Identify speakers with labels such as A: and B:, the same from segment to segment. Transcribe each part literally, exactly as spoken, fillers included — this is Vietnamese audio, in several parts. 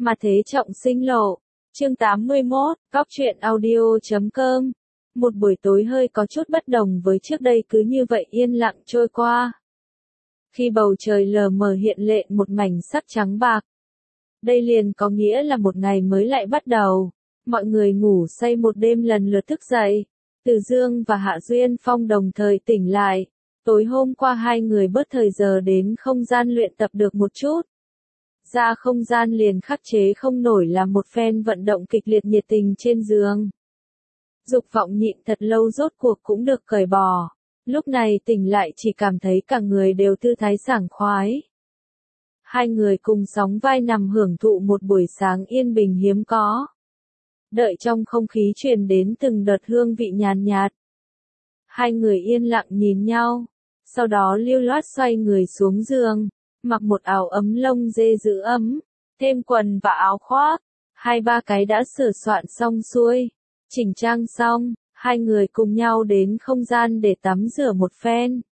A: Mà thế trọng sinh lộ. Chương tám mươi mốt, góc truyện audio chấm com. Một buổi tối hơi có chút bất đồng với trước đây cứ như vậy yên lặng trôi qua. Khi bầu trời lờ mờ hiện lên một mảnh sắc trắng bạc. Đây liền có nghĩa là một ngày mới lại bắt đầu. Mọi người ngủ say một đêm lần lượt thức dậy. Từ Dương và Hạ Duyên Phong đồng thời tỉnh lại. Tối hôm qua hai người bớt thời giờ đến không gian luyện tập được một chút. Ra không gian liền khắc chế không nổi làm một phen vận động kịch liệt nhiệt tình trên giường. Dục vọng nhịn thật lâu rốt cuộc cũng được cởi bỏ. Lúc này tỉnh lại chỉ cảm thấy cả người đều thư thái sảng khoái. Hai người cùng sóng vai nằm hưởng thụ một buổi sáng yên bình hiếm có. Đợi trong không khí truyền đến từng đợt hương vị nhàn nhạt. Hai người yên lặng nhìn nhau. Sau đó lưu loát xoay người xuống giường. Mặc một áo ấm lông dê giữ ấm. Thêm quần và áo khoác. Hai ba cái đã sửa soạn xong xuôi. Chỉnh trang xong. Hai người cùng nhau đến không gian để tắm rửa một phen.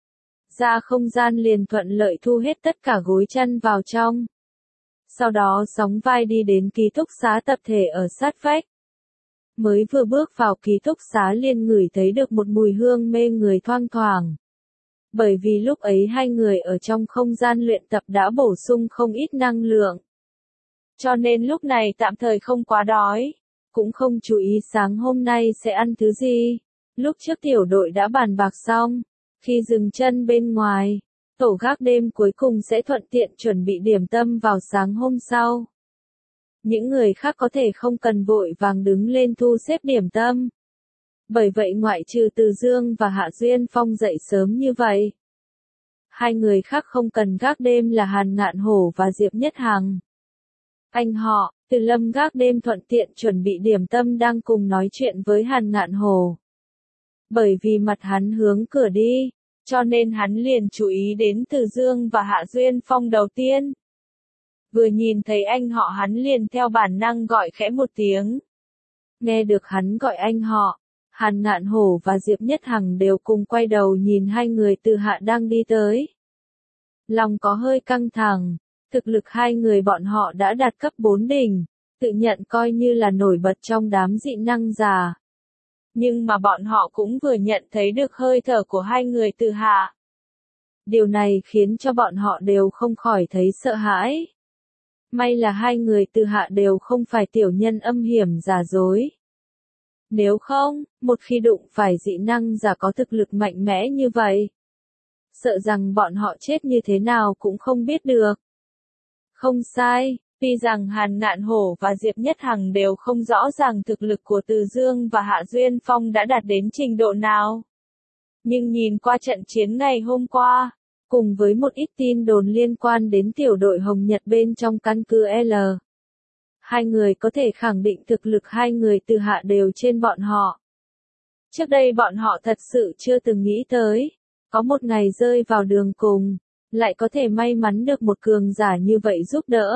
A: Ra không gian liền thuận lợi thu hết tất cả gối chăn vào trong. Sau đó sóng vai đi đến ký túc xá tập thể ở sát vách. Mới vừa bước vào ký túc xá liền ngửi thấy được một mùi hương mê người thoang thoảng. Bởi vì lúc ấy hai người ở trong không gian luyện tập đã bổ sung không ít năng lượng. Cho nên lúc này tạm thời không quá đói. Cũng không chú ý sáng hôm nay sẽ ăn thứ gì. Lúc trước tiểu đội đã bàn bạc xong. Khi dừng chân bên ngoài, tổ gác đêm cuối cùng sẽ thuận tiện chuẩn bị điểm tâm vào sáng hôm sau. Những người khác có thể không cần vội vàng đứng lên thu xếp điểm tâm. Bởi vậy ngoại trừ Từ Dương và Hạ Duyên Phong dậy sớm như vậy. Hai người khác không cần gác đêm là Hàn Ngạn Hổ và Diệp Nhất Hằng. Anh họ, Từ Lâm gác đêm thuận tiện chuẩn bị điểm tâm đang cùng nói chuyện với Hàn Ngạn Hổ. Bởi vì mặt hắn hướng cửa đi, cho nên hắn liền chú ý đến Từ Dương và Hạ Duyên Phong đầu tiên. Vừa nhìn thấy anh họ hắn liền theo bản năng gọi khẽ một tiếng. Nghe được hắn gọi anh họ, Hàn Ngạn Hổ và Diệp Nhất Hằng đều cùng quay đầu nhìn hai người từ hạ đang đi tới. Lòng có hơi căng thẳng, thực lực hai người bọn họ đã đạt cấp bốn đỉnh, tự nhận coi như là nổi bật trong đám dị năng giả. Nhưng mà bọn họ cũng vừa nhận thấy được hơi thở của hai người từ hạ. Điều này khiến cho bọn họ đều không khỏi thấy sợ hãi. May là hai người từ hạ đều không phải tiểu nhân âm hiểm giả dối. Nếu không, một khi đụng phải dị năng giả có thực lực mạnh mẽ như vậy, sợ rằng bọn họ chết như thế nào cũng không biết được. Không sai. Tuy rằng Hàn Ngạn Hổ và Diệp Nhất Hằng đều không rõ ràng thực lực của Từ Dương và Hạ Duyên Phong đã đạt đến trình độ nào. Nhưng nhìn qua trận chiến ngày hôm qua, cùng với một ít tin đồn liên quan đến tiểu đội Hồng Nhật bên trong căn cứ L. Hai người có thể khẳng định thực lực hai người từ hạ đều trên bọn họ. Trước đây bọn họ thật sự chưa từng nghĩ tới, có một ngày rơi vào đường cùng, lại có thể may mắn được một cường giả như vậy giúp đỡ.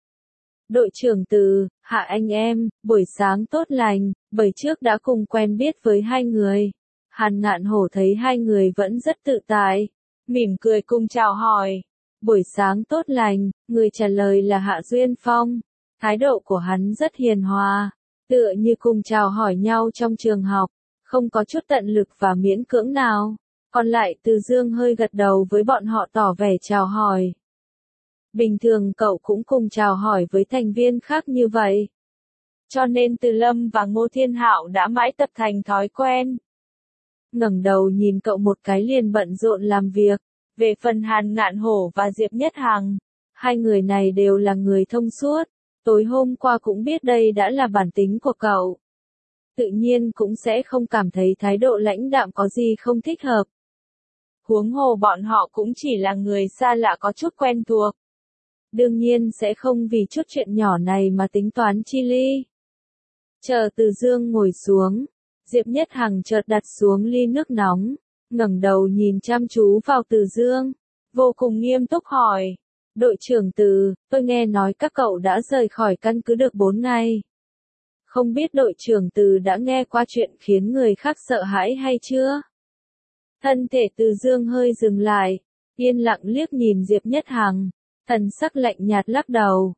A: Đội trưởng Từ, Hạ anh em, buổi sáng tốt lành, bởi trước đã cùng quen biết với hai người. Hàn Ngạn Hổ thấy hai người vẫn rất tự tại, mỉm cười cùng chào hỏi. Buổi sáng tốt lành, người trả lời là Hạ Duyên Phong. Thái độ của hắn rất hiền hòa, tựa như cùng chào hỏi nhau trong trường học, không có chút tận lực và miễn cưỡng nào. Còn lại Từ Dương hơi gật đầu với bọn họ tỏ vẻ chào hỏi. Bình thường cậu cũng cùng chào hỏi với thành viên khác như vậy. Cho nên Từ Lâm và Ngô Thiên Hạo đã mãi tập thành thói quen. Ngẩng đầu nhìn cậu một cái liền bận rộn làm việc. Về phần Hàn Ngạn Hổ và Diệp Nhất Hằng, hai người này đều là người thông suốt. Tối hôm qua cũng biết đây đã là bản tính của cậu. Tự nhiên cũng sẽ không cảm thấy thái độ lãnh đạm có gì không thích hợp. Huống hồ bọn họ cũng chỉ là người xa lạ có chút quen thuộc. Đương nhiên sẽ không vì chút chuyện nhỏ này mà tính toán chi ly. Chờ Từ Dương ngồi xuống, Diệp Nhất Hằng chợt đặt xuống ly nước nóng, ngẩng đầu nhìn chăm chú vào Từ Dương, vô cùng nghiêm túc hỏi. Đội trưởng Từ, tôi nghe nói các cậu đã rời khỏi căn cứ được bốn ngày. Không biết đội trưởng Từ đã nghe qua chuyện khiến người khác sợ hãi hay chưa? Thân thể Từ Dương hơi dừng lại, yên lặng liếc nhìn Diệp Nhất Hằng, thần sắc lạnh nhạt lắc đầu.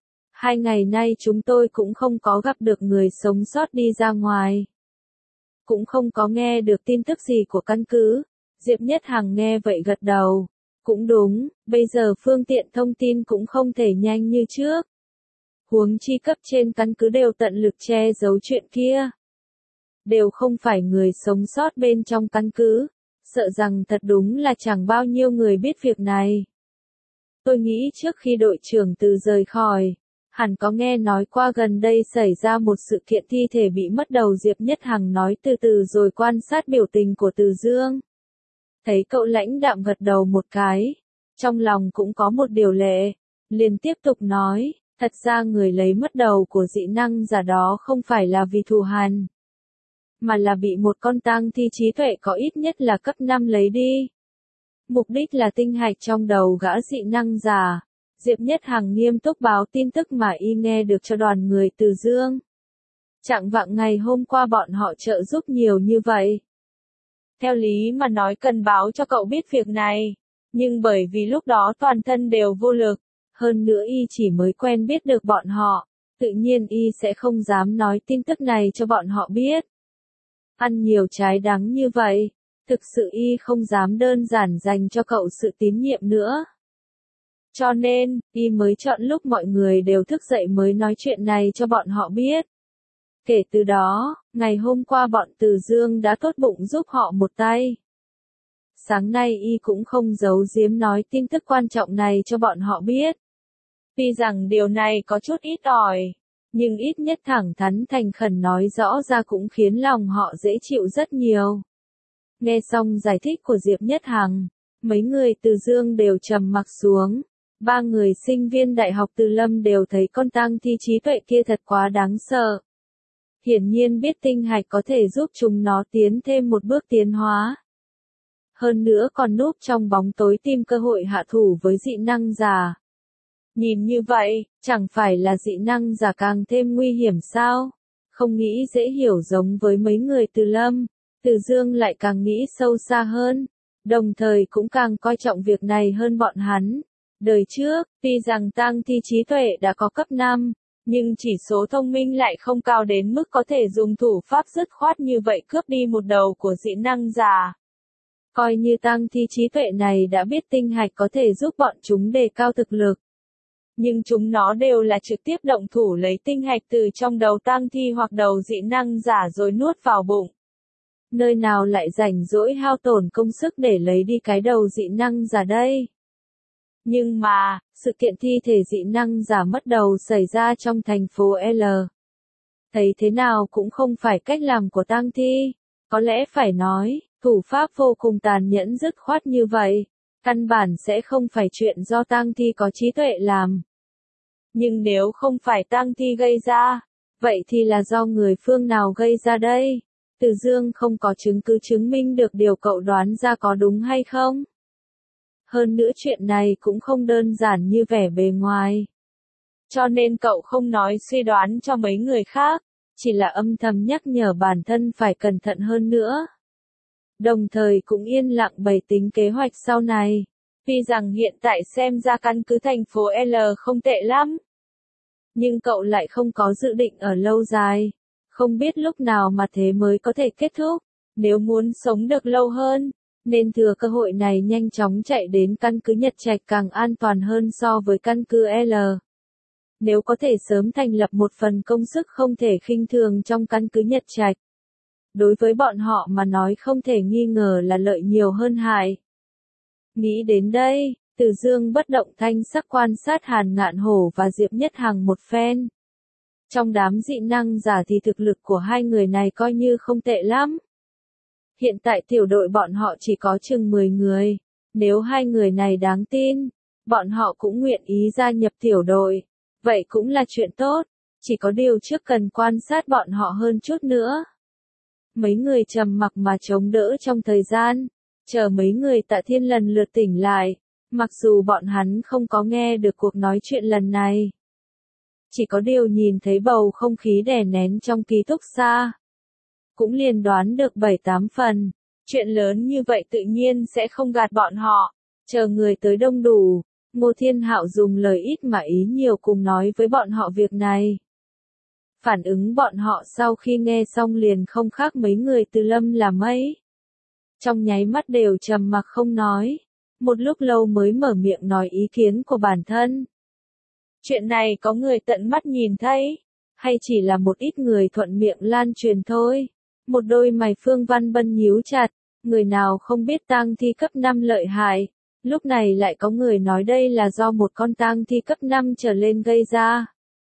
A: Hai ngày nay chúng tôi cũng không có gặp được người sống sót đi ra ngoài. Cũng không có nghe được tin tức gì của căn cứ. Diệp Nhất Hằng nghe vậy gật đầu. Cũng đúng, bây giờ phương tiện thông tin cũng không thể nhanh như trước. Huống chi cấp trên căn cứ đều tận lực che giấu chuyện kia. Đều không phải người sống sót bên trong căn cứ. Sợ rằng thật đúng là chẳng bao nhiêu người biết việc này. Tôi nghĩ trước khi đội trưởng Từ rời khỏi, hẳn có nghe nói qua gần đây xảy ra một sự kiện thi thể bị mất đầu. Diệp Nhất Hằng nói từ từ rồi quan sát biểu tình của Từ Dương. Thấy cậu lãnh đạm gật đầu một cái, trong lòng cũng có một điều lệ, liền tiếp tục nói, thật ra người lấy mất đầu của dị năng giả đó không phải là vì thù hằn, mà là bị một con tang thi trí tuệ có ít nhất là cấp năm lấy đi. Mục đích là tinh hạch trong đầu gã dị năng giả. Diệp Nhất Hằng nghiêm túc báo tin tức mà y nghe được cho đoàn người Từ Dương. Chạng vạng ngày hôm qua bọn họ trợ giúp nhiều như vậy. Theo lý mà nói cần báo cho cậu biết việc này, nhưng bởi vì lúc đó toàn thân đều vô lực, hơn nữa y chỉ mới quen biết được bọn họ, tự nhiên y sẽ không dám nói tin tức này cho bọn họ biết. Ăn nhiều trái đắng như vậy, thực sự y không dám đơn giản dành cho cậu sự tín nhiệm nữa. Cho nên, y mới chọn lúc mọi người đều thức dậy mới nói chuyện này cho bọn họ biết. Kể từ đó, ngày hôm qua bọn Từ Dương đã tốt bụng giúp họ một tay. Sáng nay y cũng không giấu giếm nói tin tức quan trọng này cho bọn họ biết. Tuy rằng điều này có chút ít ỏi, nhưng ít nhất thẳng thắn thành khẩn nói rõ ra cũng khiến lòng họ dễ chịu rất nhiều. Nghe xong giải thích của Diệp Nhất Hằng, mấy người Từ Dương đều trầm mặc xuống. Ba người sinh viên đại học Từ Lâm đều thấy con tang thi trí tuệ kia thật quá đáng sợ. Hiển nhiên biết tinh hạch có thể giúp chúng nó tiến thêm một bước tiến hóa. Hơn nữa còn núp trong bóng tối tìm cơ hội hạ thủ với dị năng giả. Nhìn như vậy, chẳng phải là dị năng giả càng thêm nguy hiểm sao? Không nghĩ dễ hiểu giống với mấy người Từ Lâm, Từ Dương lại càng nghĩ sâu xa hơn, đồng thời cũng càng coi trọng việc này hơn bọn hắn. Đời trước, tuy rằng tang thi trí tuệ đã có cấp năm, nhưng chỉ số thông minh lại không cao đến mức có thể dùng thủ pháp dứt khoát như vậy cướp đi một đầu của dị năng giả. Coi như tang thi trí tuệ này đã biết tinh hạch có thể giúp bọn chúng đề cao thực lực. Nhưng chúng nó đều là trực tiếp động thủ lấy tinh hạch từ trong đầu tang thi hoặc đầu dị năng giả rồi nuốt vào bụng. Nơi nào lại rảnh rỗi hao tổn công sức để lấy đi cái đầu dị năng giả đây? Nhưng mà, sự kiện thi thể dị năng giả mất đầu xảy ra trong thành phố L. Thấy thế nào cũng không phải cách làm của tang thi. Có lẽ phải nói, thủ pháp vô cùng tàn nhẫn dứt khoát như vậy. Căn bản sẽ không phải chuyện do tang thi có trí tuệ làm. Nhưng nếu không phải tang thi gây ra, vậy thì là do người phương nào gây ra đây? Từ Dương không có chứng cứ chứng minh được điều cậu đoán ra có đúng hay không? Hơn nữa chuyện này cũng không đơn giản như vẻ bề ngoài. Cho nên cậu không nói suy đoán cho mấy người khác, chỉ là âm thầm nhắc nhở bản thân phải cẩn thận hơn nữa. Đồng thời cũng yên lặng bày tính kế hoạch sau này. Tuy rằng hiện tại xem ra căn cứ thành phố L không tệ lắm. Nhưng cậu lại không có dự định ở lâu dài. Không biết lúc nào mà thế mới có thể kết thúc. Nếu muốn sống được lâu hơn, nên thừa cơ hội này nhanh chóng chạy đến căn cứ Nhật Trạch càng an toàn hơn so với căn cứ L. Nếu có thể sớm thành lập một phần công sức không thể khinh thường trong căn cứ Nhật Trạch. Đối với bọn họ mà nói không thể nghi ngờ là lợi nhiều hơn hại. Nghĩ đến đây, Từ Dương bất động thanh sắc quan sát Hàn Ngạn Hổ và Diệp Nhất Hằng một phen. Trong đám dị năng giả thì thực lực của hai người này coi như không tệ lắm. Hiện tại tiểu đội bọn họ chỉ có chừng mười người. Nếu hai người này đáng tin, bọn họ cũng nguyện ý gia nhập tiểu đội. Vậy cũng là chuyện tốt, chỉ có điều trước cần quan sát bọn họ hơn chút nữa. Mấy người trầm mặc mà chống đỡ trong thời gian, chờ mấy người Tạ Thiên lần lượt tỉnh lại, mặc dù bọn hắn không có nghe được cuộc nói chuyện lần này. Chỉ có điều nhìn thấy bầu không khí đè nén trong ký túc xá. Cũng liền đoán được bảy tám phần, chuyện lớn như vậy tự nhiên sẽ không gạt bọn họ, chờ người tới đông đủ, Ngô Thiên Hạo dùng lời ít mà ý nhiều cùng nói với bọn họ việc này. Phản ứng bọn họ sau khi nghe xong liền không khác mấy người Từ Lâm là mấy. Trong nháy mắt đều trầm mặc không nói, một lúc lâu mới mở miệng nói ý kiến của bản thân. Chuyện này có người tận mắt nhìn thấy, hay chỉ là một ít người thuận miệng lan truyền thôi? Một đôi mày Phương Văn Bân nhíu chặt, người nào không biết tang thi cấp năm lợi hại, lúc này lại có người nói đây là do một con tang thi cấp năm trở lên gây ra.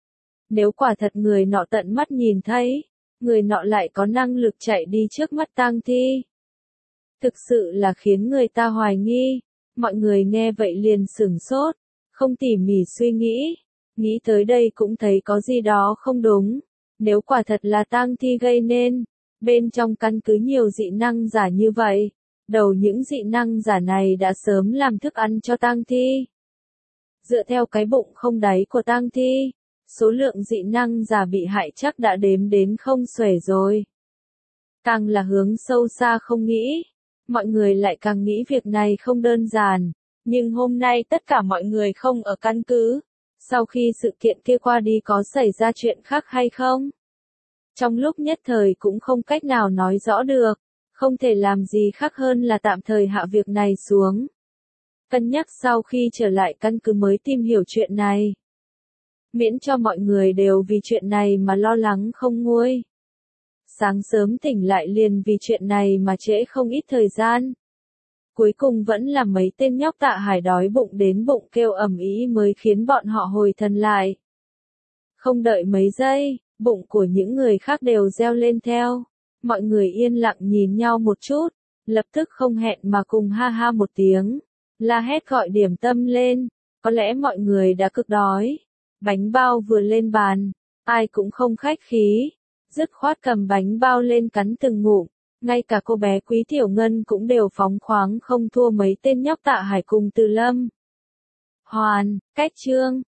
A: Nếu quả thật người nọ tận mắt nhìn thấy, người nọ lại có năng lực chạy đi trước mắt tang thi. Thực sự là khiến người ta hoài nghi, mọi người nghe vậy liền sửng sốt, không tỉ mỉ suy nghĩ, nghĩ tới đây cũng thấy có gì đó không đúng, nếu quả thật là tang thi gây nên, bên trong căn cứ nhiều dị năng giả như vậy, đầu những dị năng giả này đã sớm làm thức ăn cho tang thi. Dựa theo cái bụng không đáy của tang thi, số lượng dị năng giả bị hại chắc đã đếm đến không xuể rồi. Càng là hướng sâu xa không nghĩ, mọi người lại càng nghĩ việc này không đơn giản, nhưng hôm nay tất cả mọi người không ở căn cứ, sau khi sự kiện kia qua đi có xảy ra chuyện khác hay không? Trong lúc nhất thời cũng không cách nào nói rõ được, không thể làm gì khác hơn là tạm thời hạ việc này xuống. Cân nhắc sau khi trở lại căn cứ mới tìm hiểu chuyện này. Miễn cho mọi người đều vì chuyện này mà lo lắng không nguôi. Sáng sớm tỉnh lại liền vì chuyện này mà trễ không ít thời gian. Cuối cùng vẫn là mấy tên nhóc Tạ Hải đói bụng đến bụng kêu ầm ĩ mới khiến bọn họ hồi thần lại. Không đợi mấy giây, bụng của những người khác đều reo lên theo. Mọi người yên lặng nhìn nhau một chút, lập tức không hẹn mà cùng ha ha một tiếng, la hét gọi điểm tâm lên. Có lẽ mọi người đã cực đói. Bánh bao vừa lên bàn, ai cũng không khách khí, dứt khoát cầm bánh bao lên cắn từng ngụm, ngay cả cô bé Quý Tiểu Ngân cũng đều phóng khoáng không thua mấy tên nhóc Tạ Hải cùng Từ Lâm. Hoàn, cách chương